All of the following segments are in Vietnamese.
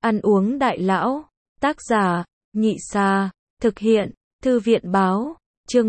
Ăn uống đại lão. Tác giả, Nhị Sa. Thực hiện, Thư viện báo. Chương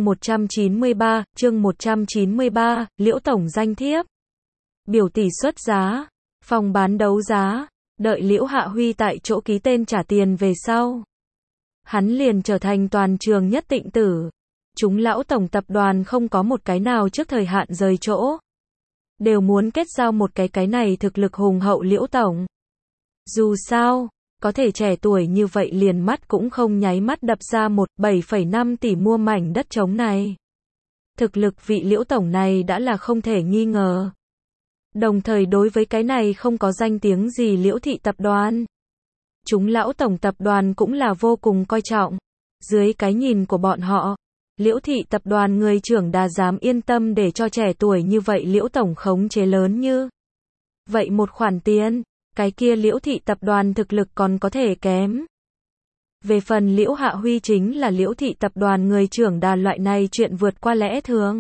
193, Liễu Tổng danh thiếp. Biểu tỷ xuất giá. Phòng bán đấu giá. Đợi Liễu Hạ Huy tại chỗ ký tên trả tiền về sau. Hắn liền trở thành toàn trường nhất tịnh tử. Chúng lão tổng tập đoàn không có một cái nào trước thời hạn rời chỗ. Đều muốn kết giao một cái này thực lực hùng hậu Liễu Tổng. Dù sao, có thể trẻ tuổi như vậy liền mắt cũng không nháy mắt đập ra 7,5 tỷ mua mảnh đất trống này. Thực lực vị Liễu Tổng này đã là không thể nghi ngờ. Đồng thời đối với cái này không có danh tiếng gì Liễu thị tập đoàn. Chúng lão tổng tập đoàn cũng là vô cùng coi trọng. Dưới cái nhìn của bọn họ, Liễu thị tập đoàn người trưởng đã dám yên tâm để cho trẻ tuổi như vậy Liễu Tổng khống chế lớn như vậy một khoản tiền, cái kia Liễu thị tập đoàn thực lực còn có thể kém. Về phần Liễu Hạ Huy chính là Liễu thị tập đoàn người trưởng đà loại này chuyện vượt qua lẽ thường.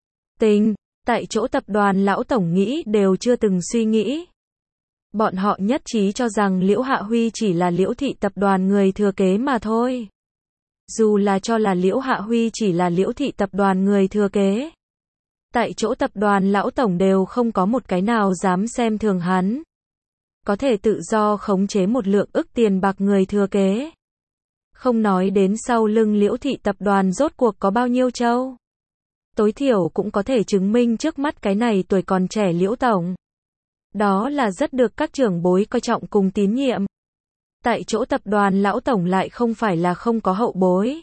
Tại chỗ tập đoàn lão tổng nghĩ đều chưa từng suy nghĩ. Bọn họ nhất trí cho rằng Liễu Hạ Huy chỉ là Liễu thị tập đoàn người thừa kế mà thôi. Dù là cho là Liễu Hạ Huy chỉ là Liễu thị tập đoàn người thừa kế. Tại chỗ tập đoàn lão tổng đều không có một cái nào dám xem thường hắn. Có thể tự do khống chế một lượng ức tiền bạc người thừa kế. Không nói đến sau lưng Liễu thị tập đoàn rốt cuộc có bao nhiêu châu. Tối thiểu cũng có thể chứng minh trước mắt cái này tuổi còn trẻ Liễu Tổng. Đó là rất được các trưởng bối coi trọng cùng tín nhiệm. Tại chỗ tập đoàn lão tổng lại không phải là không có hậu bối.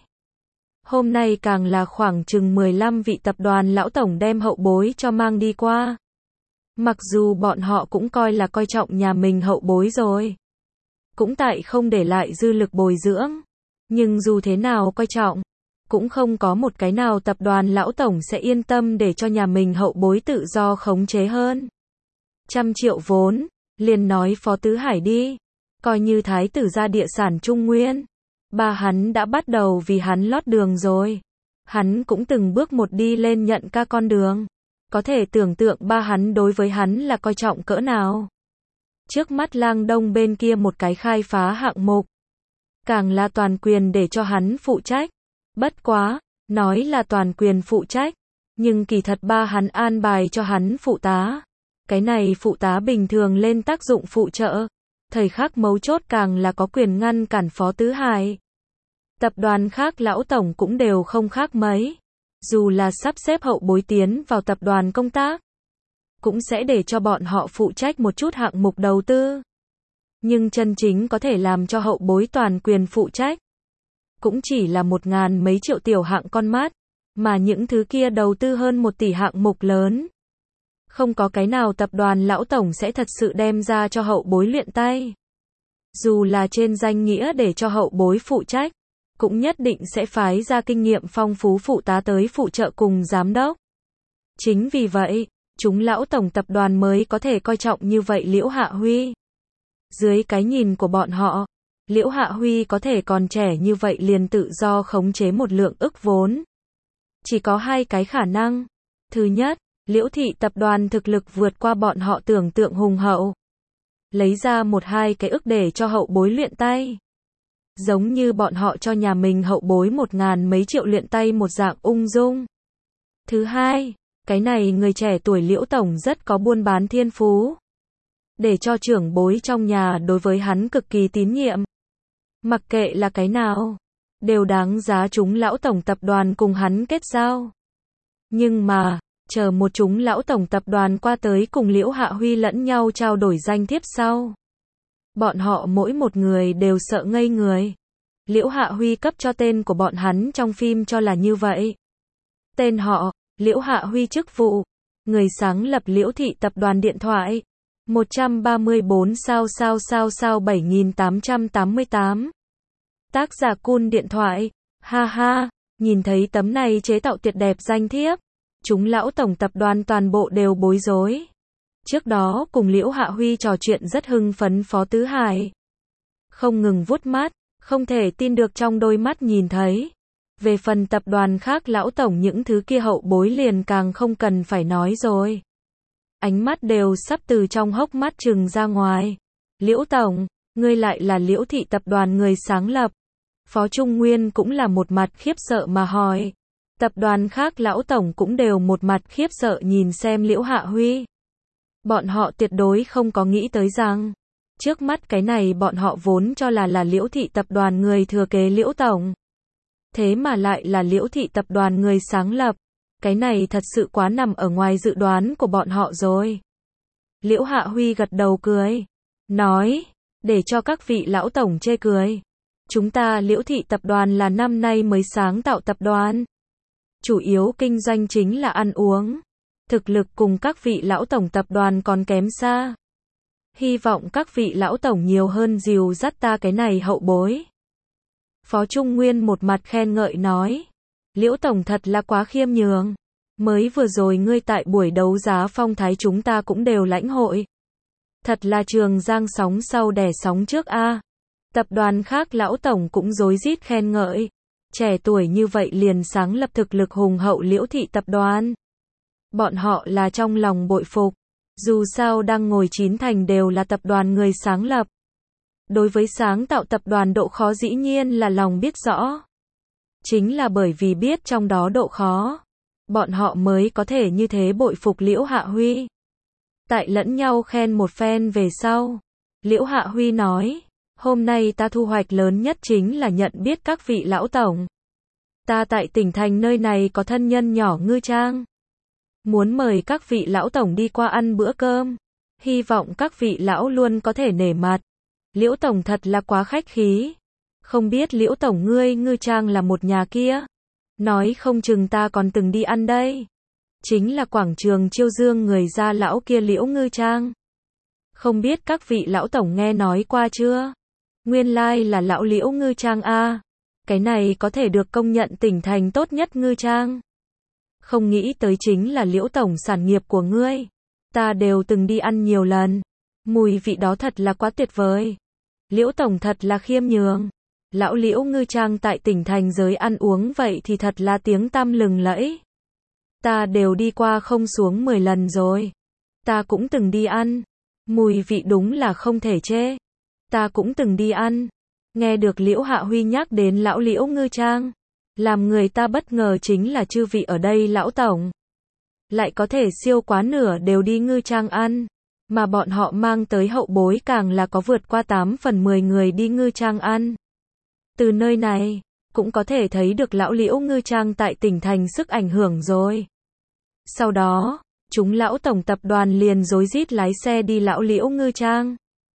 Hôm nay càng là khoảng chừng 15 vị tập đoàn lão tổng đem hậu bối cho mang đi qua. Mặc dù bọn họ cũng coi là coi trọng nhà mình hậu bối rồi. Cũng tại không để lại dư lực bồi dưỡng. Nhưng dù thế nào coi trọng, cũng không có một cái nào tập đoàn lão tổng sẽ yên tâm để cho nhà mình hậu bối tự do khống chế hơn. 100 triệu vốn, liền nói Phó Tứ Hải đi. Coi như thái tử gia địa sản Trung Nguyên. Ba hắn đã bắt đầu vì hắn lót đường rồi. Hắn cũng từng bước một đi lên nhận ca con đường. Có thể tưởng tượng ba hắn đối với hắn là coi trọng cỡ nào. Trước mắt Lang Đông bên kia một cái khai phá hạng mục. Càng là toàn quyền để cho hắn phụ trách. Bất quá, nói là toàn quyền phụ trách. Nhưng kỳ thật ba hắn an bài cho hắn phụ tá. Cái này phụ tá bình thường lên tác dụng phụ trợ. Thời khắc mấu chốt càng là có quyền ngăn cản Phó Tứ Hải. Tập đoàn khác lão tổng cũng đều không khác mấy. Dù là sắp xếp hậu bối tiến vào tập đoàn công tác, cũng sẽ để cho bọn họ phụ trách một chút hạng mục đầu tư. Nhưng chân chính có thể làm cho hậu bối toàn quyền phụ trách, cũng chỉ là 1.000 mấy triệu tiểu hạng con mắt, mà những thứ kia đầu tư hơn 1 tỷ hạng mục lớn. Không có cái nào tập đoàn lão tổng sẽ thật sự đem ra cho hậu bối luyện tay. Dù là trên danh nghĩa để cho hậu bối phụ trách, cũng nhất định sẽ phái ra kinh nghiệm phong phú phụ tá tới phụ trợ cùng giám đốc. Chính vì vậy, chúng lão tổng tập đoàn mới có thể coi trọng như vậy Liễu Hạ Huy. Dưới cái nhìn của bọn họ, Liễu Hạ Huy có thể còn trẻ như vậy liền tự do khống chế một lượng ức vốn. Chỉ có hai cái khả năng. Thứ nhất, Liễu thị tập đoàn thực lực vượt qua bọn họ tưởng tượng hùng hậu. Lấy ra 1-2 cái ức để cho hậu bối luyện tay. Giống như bọn họ cho nhà mình hậu bối 1.000 mấy triệu luyện tay một dạng ung dung. Thứ hai, cái này người trẻ tuổi Liễu Tổng rất có buôn bán thiên phú. Để cho trưởng bối trong nhà đối với hắn cực kỳ tín nhiệm. Mặc kệ là cái nào, đều đáng giá chúng lão tổng tập đoàn cùng hắn kết giao. Nhưng mà, chờ một chúng lão tổng tập đoàn qua tới cùng Liễu Hạ Huy lẫn nhau trao đổi danh thiếp sau. Bọn họ mỗi một người đều sợ ngây người. Liễu Hạ Huy cấp cho tên của bọn hắn trong phim cho là như vậy. Tên họ, Liễu Hạ Huy chức vụ, người sáng lập Liễu thị tập đoàn điện thoại. 134 sao 7888. Tác giả Kun điện thoại. Ha ha, nhìn thấy tấm này chế tạo tuyệt đẹp danh thiếp. Chúng lão tổng tập đoàn toàn bộ đều bối rối. Trước đó cùng Liễu Hạ Huy trò chuyện rất hưng phấn Phó Tứ Hải. Không ngừng vuốt mắt, không thể tin được trong đôi mắt nhìn thấy. Về phần tập đoàn khác lão tổng những thứ kia hậu bối liền càng không cần phải nói rồi. Ánh mắt đều sắp từ trong hốc mắt trừng ra ngoài. Liễu Tổng, Ngươi lại là Liễu thị tập đoàn người sáng lập. Phó Trung Nguyên cũng là một mặt khiếp sợ mà hỏi. Tập đoàn khác lão tổng cũng đều một mặt khiếp sợ nhìn xem Liễu Hạ Huy. Bọn họ tuyệt đối không có nghĩ tới rằng, trước mắt cái này bọn họ vốn cho là Liễu thị tập đoàn người thừa kế Liễu tổng. Thế mà lại là Liễu thị tập đoàn người sáng lập. Cái này thật sự quá nằm ở ngoài dự đoán của bọn họ rồi. Liễu Hạ Huy gật đầu cười, nói, để cho các vị lão tổng chê cười. Chúng ta Liễu thị tập đoàn là năm nay mới sáng tạo tập đoàn. Chủ yếu kinh doanh chính là ăn uống. Thực lực cùng các vị lão tổng tập đoàn còn kém xa. Hy vọng các vị lão tổng nhiều hơn dìu dắt ta cái này hậu bối. Phó Trung Nguyên một mặt khen ngợi nói, Liễu tổng thật là quá khiêm nhường. Mới vừa rồi ngươi tại buổi đấu giá phong thái chúng ta cũng đều lãnh hội. Thật là Trường Giang sóng sau đẻ sóng trước a. Tập đoàn khác lão tổng cũng rối rít khen ngợi. Trẻ tuổi như vậy liền sáng lập thực lực hùng hậu Liễu thị tập đoàn. Bọn họ là trong lòng bội phục. Dù sao đang ngồi chín thành đều là tập đoàn người sáng lập. Đối với sáng tạo tập đoàn độ khó dĩ nhiên là lòng biết rõ. Chính là bởi vì biết trong đó độ khó, bọn họ mới có thể như thế bội phục Liễu Hạ Huy. Tại lẫn nhau khen một phen về sau, Liễu Hạ Huy nói, hôm nay ta thu hoạch lớn nhất chính là nhận biết các vị lão tổng. Ta tại tỉnh thành nơi này có thân nhân nhỏ ngư trang. Muốn mời các vị lão tổng đi qua ăn bữa cơm. Hy vọng các vị lão luôn có thể nể mặt. Liễu tổng thật là quá khách khí. Không biết Liễu tổng ngươi ngư trang là một nhà kia. Nói không chừng ta còn từng đi ăn đây. Chính là quảng trường Chiêu Dương người gia lão kia Liễu ngư trang. Không biết các vị lão tổng nghe nói qua chưa? Nguyên lai là lão Liễu ngư trang a. Cái này có thể được công nhận tỉnh thành tốt nhất ngư trang. Không nghĩ tới chính là Liễu tổng sản nghiệp của ngươi. Ta đều từng đi ăn nhiều lần. Mùi vị đó thật là quá tuyệt vời. Liễu tổng thật là khiêm nhường. Lão Liễu ngư trang tại tỉnh thành giới ăn uống vậy thì thật là tiếng tăm lừng lẫy. Ta đều đi qua không xuống 10 lần rồi. Ta cũng từng đi ăn. Mùi vị đúng là không thể chê. Ta cũng từng đi ăn. Nghe được Liễu Hạ Huy nhắc đến lão Liễu ngư trang. Làm người ta bất ngờ chính là chư vị ở đây lão tổng. Lại có thể siêu quá nửa đều đi ngư trang ăn. Mà bọn họ mang tới hậu bối càng là có vượt qua 8 phần 10 người đi ngư trang ăn. Từ nơi này, cũng có thể thấy được lão Liễu ngư trang tại tỉnh thành sức ảnh hưởng rồi. Sau đó, chúng lão tổng tập đoàn liền rối rít lái xe đi lão Liễu ngư trang.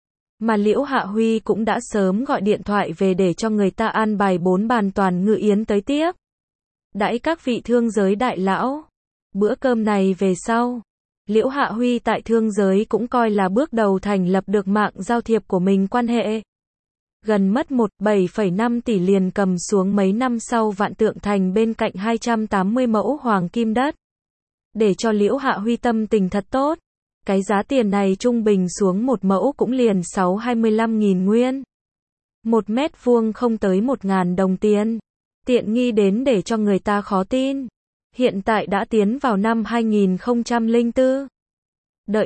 Mà Liễu Hạ Huy cũng đã sớm gọi điện thoại về để cho người ta an bài 4 bàn toàn ngự yến tới tiếp. Đãi các vị thương giới đại lão. Bữa cơm này về sau, Liễu Hạ Huy tại thương giới cũng coi là bước đầu thành lập được mạng giao thiệp của mình quan hệ. Gần mất 1,7,5 tỷ liền cầm xuống mấy năm sau Vạn Tượng Thành bên cạnh 280 mẫu hoàng kim đất. Để cho Liễu Hạ Huy tâm tình thật tốt. Cái giá tiền này trung bình xuống một mẫu cũng liền 625.000 nguyên. 1 mét vuông không tới 1.000 đồng tiền. Tiện nghi đến để cho người ta khó tin. Hiện tại đã tiến vào năm 2004. Đợi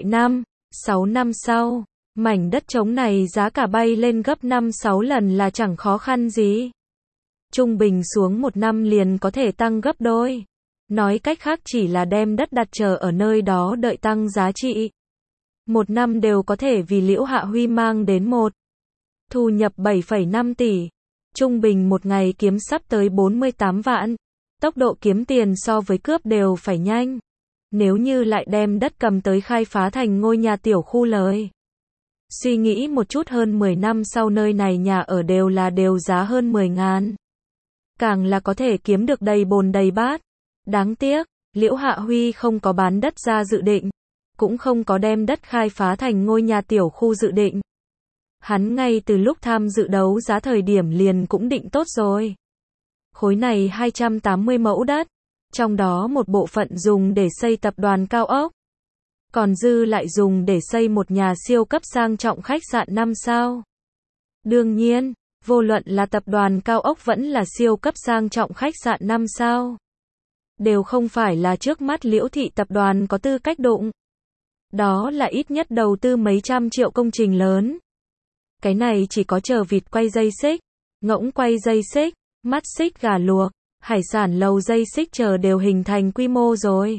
6 năm sau, mảnh đất trống này giá cả bay lên gấp 5-6 lần là chẳng khó khăn gì. Trung bình xuống một năm liền có thể tăng gấp đôi. Nói cách khác chỉ là đem đất đặt chờ ở nơi đó đợi tăng giá trị. Một năm đều có thể vì Liễu Hạ Huy mang đến thu nhập 7,5 tỷ. Trung bình một ngày kiếm sắp tới 48 vạn. Tốc độ kiếm tiền so với cướp đều phải nhanh. Nếu như lại đem đất cầm tới khai phá thành ngôi nhà tiểu khu lời. Suy nghĩ một chút hơn 10 năm sau nơi này nhà ở đều giá hơn 10.000. Càng là có thể kiếm được đầy bồn đầy bát. Đáng tiếc, Liễu Hạ Huy không có bán đất ra dự định. Cũng không có đem đất khai phá thành ngôi nhà tiểu khu dự định. Hắn ngay từ lúc tham dự đấu giá thời điểm liền cũng định tốt rồi. Khối này 280 mẫu đất. Trong đó một bộ phận dùng để xây tập đoàn cao ốc. Còn dư lại dùng để xây một nhà siêu cấp sang trọng khách sạn 5 sao. Đương nhiên, vô luận là tập đoàn cao ốc vẫn là siêu cấp sang trọng khách sạn 5 sao. Đều không phải là trước mắt Liễu thị tập đoàn có tư cách đụng. Đó là ít nhất đầu tư mấy trăm triệu công trình lớn. Cái này chỉ có chờ vịt quay dây xích, ngỗng quay dây xích, mắt xích gà luộc, hải sản lầu dây xích chờ đều hình thành quy mô rồi.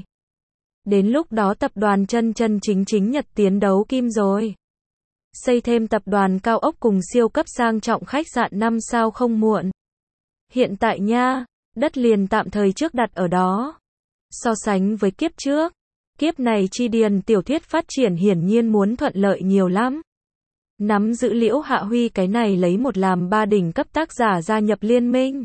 Đến lúc đó tập đoàn chân chân chính chính Nhật tiến đấu kim rồi. Xây thêm tập đoàn cao ốc cùng siêu cấp sang trọng khách sạn 5 sao không muộn. Hiện tại nha, đất liền tạm thời trước đặt ở đó. So sánh với kiếp trước, kiếp này Chi Điền tiểu thuyết phát triển hiển nhiên muốn thuận lợi nhiều lắm. Nắm giữ Liễu Hạ Huy cái này lấy một làm ba đỉnh cấp tác giả gia nhập liên minh.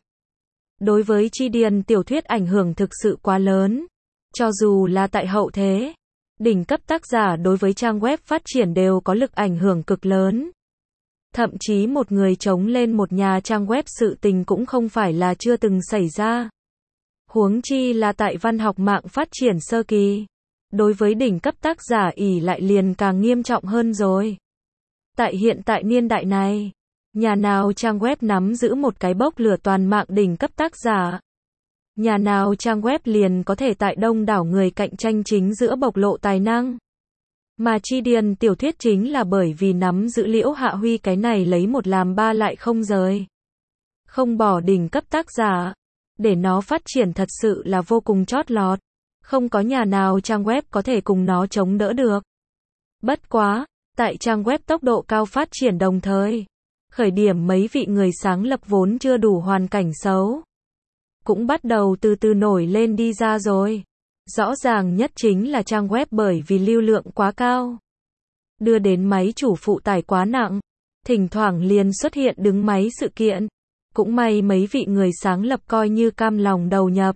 Đối với Chi Điền tiểu thuyết ảnh hưởng thực sự quá lớn. Cho dù là tại hậu thế, đỉnh cấp tác giả đối với trang web phát triển đều có lực ảnh hưởng cực lớn. Thậm chí một người chống lên một nhà trang web sự tình cũng không phải là chưa từng xảy ra. Huống chi là tại văn học mạng phát triển sơ kỳ. Đối với đỉnh cấp tác giả ỷ lại liền càng nghiêm trọng hơn rồi. Tại hiện tại niên đại này, nhà nào trang web nắm giữ một cái bốc lửa toàn mạng đỉnh cấp tác giả. Nhà nào trang web liền có thể tại đông đảo người cạnh tranh chính giữa bộc lộ tài năng. Mà Chi Điền tiểu thuyết chính là bởi vì nắm giữ Liễu Hạ Huy cái này lấy một làm ba lại không rời. Không bỏ đỉnh cấp tác giả. Để nó phát triển thật sự là vô cùng chót lọt. Không có nhà nào trang web có thể cùng nó chống đỡ được. Bất quá, tại trang web tốc độ cao phát triển đồng thời, khởi điểm mấy vị người sáng lập vốn chưa đủ hoàn cảnh xấu. Cũng bắt đầu từ từ nổi lên đi ra rồi. Rõ ràng nhất chính là trang web bởi vì lưu lượng quá cao. Đưa đến máy chủ phụ tải quá nặng. Thỉnh thoảng liền xuất hiện đứng máy sự kiện. Cũng may mấy vị người sáng lập coi như cam lòng đầu nhập.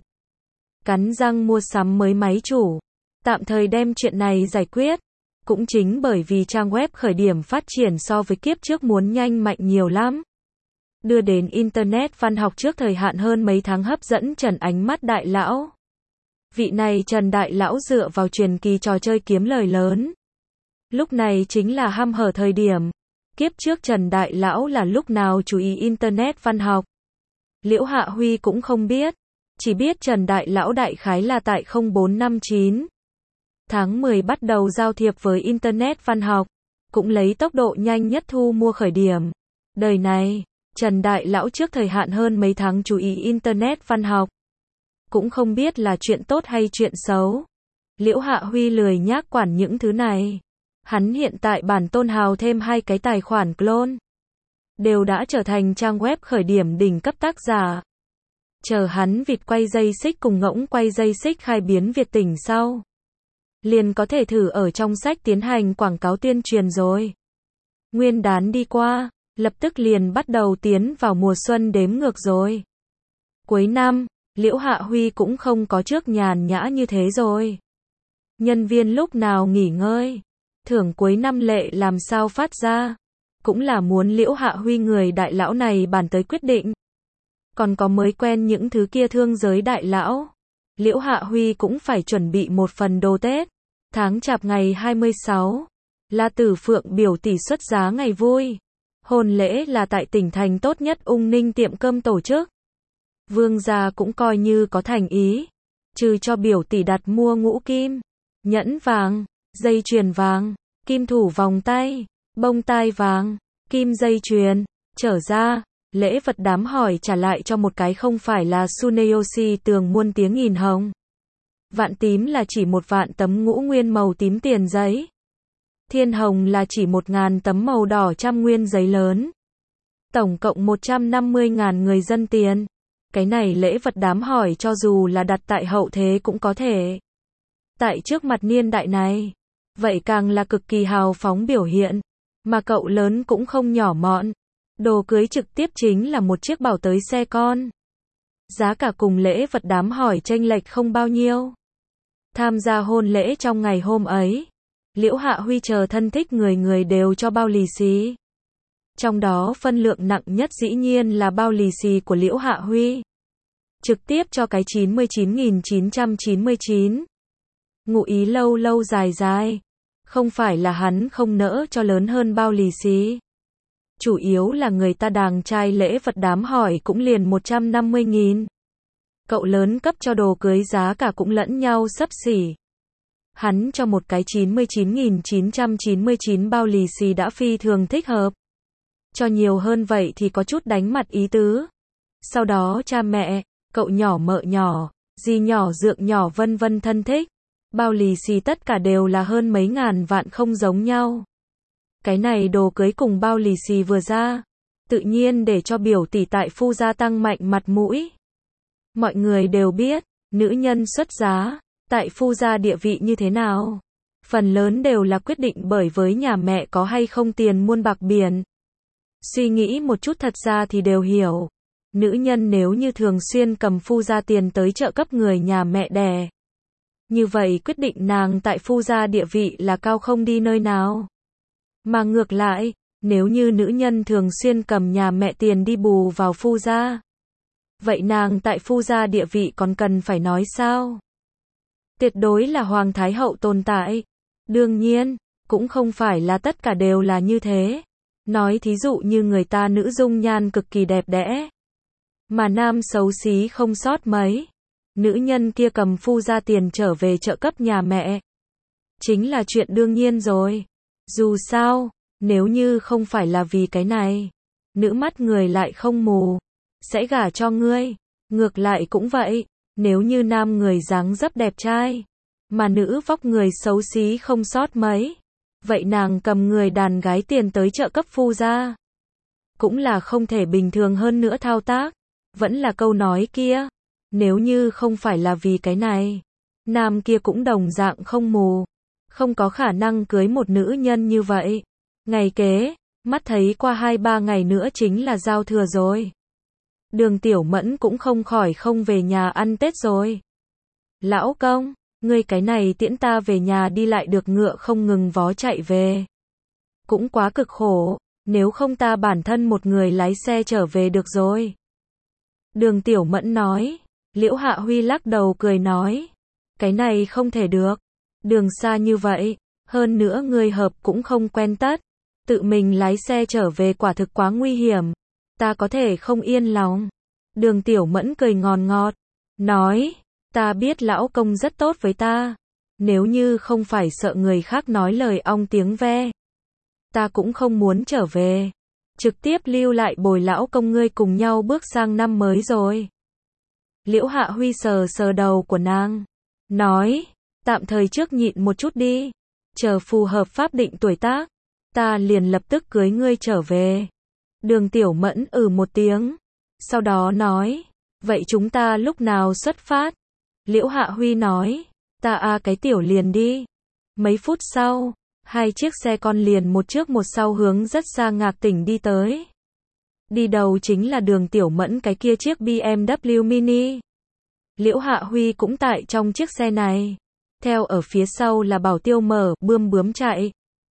Cắn răng mua sắm mới máy chủ. Tạm thời đem chuyện này giải quyết. Cũng chính bởi vì trang web khởi điểm phát triển so với kiếp trước muốn nhanh mạnh nhiều lắm. Đưa đến Internet văn học trước thời hạn hơn mấy tháng hấp dẫn Trần ánh mắt đại lão. Vị này Trần đại lão dựa vào truyền kỳ trò chơi kiếm lời lớn. Lúc này chính là hăm hở thời điểm. Kiếp trước Trần đại lão là lúc nào chú ý Internet văn học. Liễu Hạ Huy cũng không biết. Chỉ biết Trần đại lão đại khái là tại 0459. Tháng 10 bắt đầu giao thiệp với Internet văn học. Cũng lấy tốc độ nhanh nhất thu mua khởi điểm. Đời này, Trần đại lão trước thời hạn hơn mấy tháng chú ý Internet văn học. Cũng không biết là chuyện tốt hay chuyện xấu. Liễu Hạ Huy lười nhác quản những thứ này. Hắn hiện tại bản tôn hào thêm 2 cái tài khoản clone. Đều đã trở thành trang web khởi điểm đỉnh cấp tác giả. Chờ hắn vịt quay dây xích cùng ngỗng quay dây xích khai biến Việt tỉnh sau. Liền có thể thử ở trong sách tiến hành quảng cáo tuyên truyền rồi. Nguyên đán đi qua, lập tức liền bắt đầu tiến vào mùa xuân đếm ngược rồi. Cuối năm, Liễu Hạ Huy cũng không có trước nhàn nhã như thế rồi. Nhân viên lúc nào nghỉ ngơi, thưởng cuối năm lệ làm sao phát ra, cũng là muốn Liễu Hạ Huy người đại lão này bàn tới quyết định. Còn có mới quen những thứ kia thương giới đại lão. Liễu Hạ Huy cũng phải chuẩn bị một phần đồ Tết. Tháng Chạp ngày 26, La Tử Phượng biểu tỷ xuất giá ngày vui. Hôn lễ là tại tỉnh thành tốt nhất Ung Ninh tiệm cơm tổ chức. Vương gia cũng coi như có thành ý. Trừ cho biểu tỷ đặt mua ngũ kim, nhẫn vàng, dây chuyền vàng, kim thủ vòng tay, bông tai vàng, kim dây chuyền, trở ra, lễ vật đám hỏi trả lại cho một cái không phải là Tsuneyoshi tường muôn tiếng nghìn hồng. Vạn tím là chỉ 1 vạn tấm ngũ nguyên màu tím tiền giấy. Thiên hồng là chỉ 1.000 tấm màu đỏ trăm nguyên giấy lớn. Tổng cộng 150.000 người dân tiền. Cái này lễ vật đám hỏi cho dù là đặt tại hậu thế cũng có thể. Tại trước mặt niên đại này, vậy càng là cực kỳ hào phóng biểu hiện. Mà cậu lớn cũng không nhỏ mọn. Đồ cưới trực tiếp chính là một chiếc bảo tới xe con. Giá cả cùng lễ vật đám hỏi chênh lệch không bao nhiêu. Tham gia hôn lễ trong ngày hôm ấy, Liễu Hạ Huy chờ thân thích người người đều cho bao lì xì. Trong đó phân lượng nặng nhất dĩ nhiên là bao lì xì của Liễu Hạ Huy. Trực tiếp cho cái 99.999. Ngụ ý lâu lâu dài dài. Không phải là hắn không nỡ cho lớn hơn bao lì xì. Chủ yếu là người ta đàng trai lễ vật đám hỏi cũng liền 150.000. Cậu lớn cấp cho đồ cưới giá cả cũng lẫn nhau xấp xỉ. Hắn cho một cái 99.999 bao lì xì đã phi thường thích hợp. Cho nhiều hơn vậy thì có chút đánh mặt ý tứ. Sau đó cha mẹ, cậu nhỏ mợ nhỏ, dì nhỏ dượng nhỏ vân vân thân thích. Bao lì xì tất cả đều là hơn mấy ngàn vạn không giống nhau. Cái này đồ cưới cùng bao lì xì vừa ra, tự nhiên để cho biểu tỷ tại Phu gia tăng mạnh mặt mũi. Mọi người đều biết, nữ nhân xuất giá, tại Phu gia địa vị như thế nào. Phần lớn đều là quyết định bởi với nhà mẹ có hay không tiền muôn bạc biển. Suy nghĩ một chút thật ra thì đều hiểu. Nữ nhân nếu như thường xuyên cầm Phu gia tiền tới trợ cấp người nhà mẹ đẻ, như vậy quyết định nàng tại Phu gia địa vị là cao không đi nơi nào. Mà ngược lại, nếu như nữ nhân thường xuyên cầm nhà mẹ tiền đi bù vào Phu gia, vậy nàng tại Phu gia địa vị còn cần phải nói sao? Tuyệt đối là Hoàng Thái Hậu tồn tại. Đương nhiên, cũng không phải là tất cả đều là như thế. Nói thí dụ như người ta nữ dung nhan cực kỳ đẹp đẽ, mà nam xấu xí không sót mấy. Nữ nhân kia cầm Phu gia tiền trở về trợ cấp nhà mẹ, chính là chuyện đương nhiên rồi. Dù sao, nếu như không phải là vì cái này, nữ mắt người lại không mù, sẽ gả cho ngươi. Ngược lại cũng vậy, nếu như nam người dáng dấp đẹp trai, mà nữ vóc người xấu xí không sót mấy, vậy nàng cầm người đàn gái tiền tới trợ cấp Phu gia, cũng là không thể bình thường hơn nữa thao tác. Vẫn là câu nói kia, nếu như không phải là vì cái này, nam kia cũng đồng dạng không mù, không có khả năng cưới một nữ nhân như vậy. Ngày kế, mắt thấy qua 2-3 ngày nữa chính là giao thừa rồi. Đường Tiểu Mẫn cũng không khỏi không về nhà ăn Tết rồi. Lão công, ngươi cái này tiễn ta về nhà đi lại được ngựa không ngừng vó chạy về. Cũng quá cực khổ, nếu không ta bản thân một người lái xe trở về được rồi. Đường Tiểu Mẫn nói. Liễu Hạ Huy lắc đầu cười nói, cái này không thể được. Đường xa như vậy, hơn nữa người hợp cũng không quen tất. Tự mình lái xe trở về quả thực quá nguy hiểm. Ta có thể không yên lòng. Đường Tiểu Mẫn cười ngọt ngọt, nói, ta biết lão công rất tốt với ta. Nếu như không phải sợ người khác nói lời ong tiếng ve, ta cũng không muốn trở về. Trực tiếp lưu lại bồi lão công ngươi cùng nhau bước sang năm mới rồi. Liễu Hạ Huy sờ sờ đầu của nàng, nói, tạm thời trước nhịn một chút đi. Chờ phù hợp pháp định tuổi tác, ta liền lập tức cưới ngươi trở về. Đường Tiểu Mẫn một tiếng, sau đó nói, vậy chúng ta lúc nào xuất phát? Liễu Hạ Huy nói, ta cái tiểu liền đi. Mấy phút sau, 2 chiếc xe con liền một trước một sau hướng rất xa Ngạc Tỉnh đi tới. Đi đầu chính là Đường Tiểu Mẫn cái kia chiếc BMW Mini. Liễu Hạ Huy cũng tại trong chiếc xe này. Theo ở phía sau là Bảo Tiêu mở bươm bướm chạy.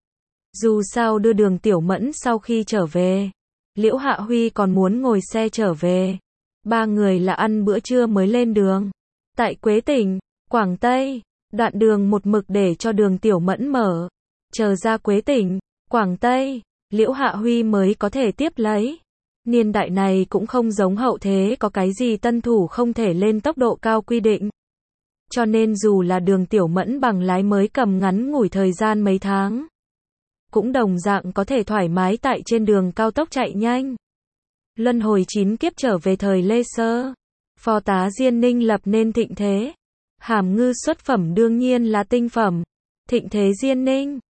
Dù sao đưa Đường Tiểu Mẫn sau khi trở về, Liễu Hạ Huy còn muốn ngồi xe trở về. 3 người là ăn bữa trưa mới lên đường. Tại Quế Tỉnh, Quảng Tây, đoạn đường một mực để cho Đường Tiểu Mẫn mở. Chờ ra Quế Tỉnh, Quảng Tây, Liễu Hạ Huy mới có thể tiếp lấy. Niên đại này cũng không giống hậu thế có cái gì tân thủ không thể lên tốc độ cao quy định. Cho nên dù là Đường Tiểu Mẫn bằng lái mới cầm ngắn ngủi thời gian mấy tháng, cũng đồng dạng có thể thoải mái tại trên đường cao tốc chạy nhanh. Luân hồi 9 kiếp trở về thời Lê Sơ, Phó tá Diên Ninh lập nên thịnh thế. Hàm ngư xuất phẩm đương nhiên là tinh phẩm. Thịnh thế Diên Ninh,